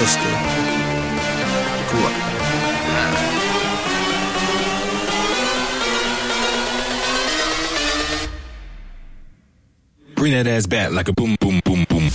sister. Cool. Bring that ass back like a boom, boom, boom, boom.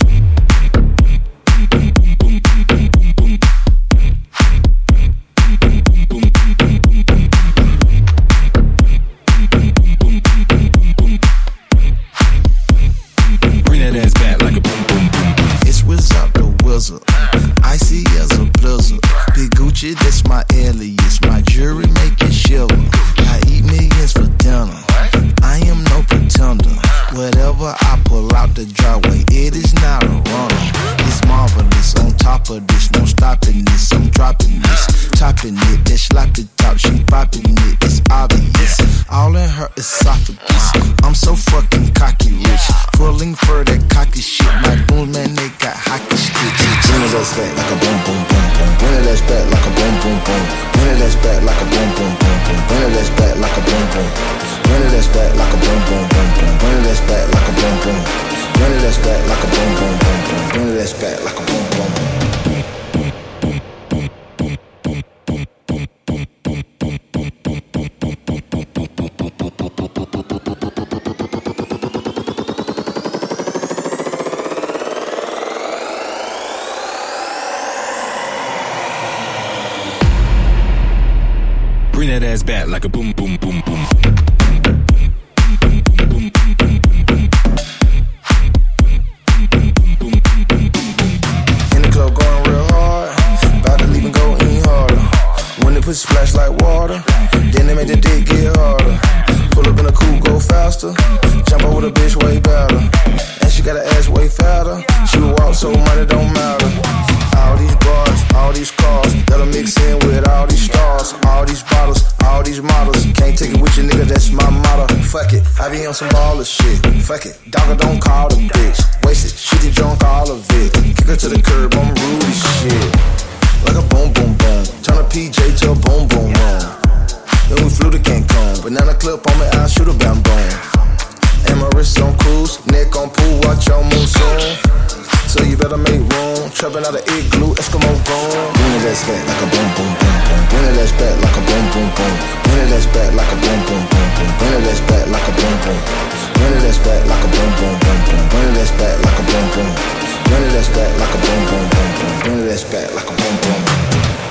Icy as a blizzard. Big Gucci, that's my alias. My jewelry make it shiver. I eat millions for dinner. I am no pretender. Whatever I pull out the driveway, it is not a runner. It's marvelous. On top of this, no stopping this. I'm dropping this, topping it. That sloppy top, she popping it. It's obvious. All in her esophagus. I'm so fucking cocky rich. Pulling for that cocky shit. My boom man, they got hockey sticks. Bring it ass back like a boom boom boom boom. Bring it ass back like a boom boom boom. Bring it ass back like a boom boom boom boom. Bring it ass back like a boom boom. Bring it ass back like a boom boom boom boom. Bring it ass back like a boom boom. Bring it ass back like a boom boom boom boom. Bring it ass back like a boom boom. Bring that ass back like a boom, boom, boom, boom. In the club going real hard, about to leave and go any harder. When they put splash like water, then they make the dick get harder. Pull up in a coupe, go faster. Jump over the bitch way better. And she got her ass way fatter. She will walk so money don't matter. All these bars, all these cars, that'll mix in with all these stars. All these bottles, all these models. Can't take it with you, nigga, that's my motto. Fuck it, I be on some baller shit. Fuck it, dogger don't call the bitch. Wasted, she did drunk all of it. Kick her to the curb, I'm rude as shit. Like a boom boom boom, turn a PJ to a boom boom boom. Then we flew to Cancun, banana clip on me, I'll shoot a bam boom. And my wrist on cruise, neck on pool, watch your moon soon. So you better make room, trapping out of igloo, Eskimo gone. Bring it ass back like a boom boom boom boom. Bring it ass back like a boom boom boom. Bring it ass back like a boom boom boom boom. Bring it ass back like a boom boom. Bring it ass back like a boom boom boom boom. Bring it ass back like a boom boom. Bring it ass back like a boom boom boom boom. Bring it ass back like a boom boom.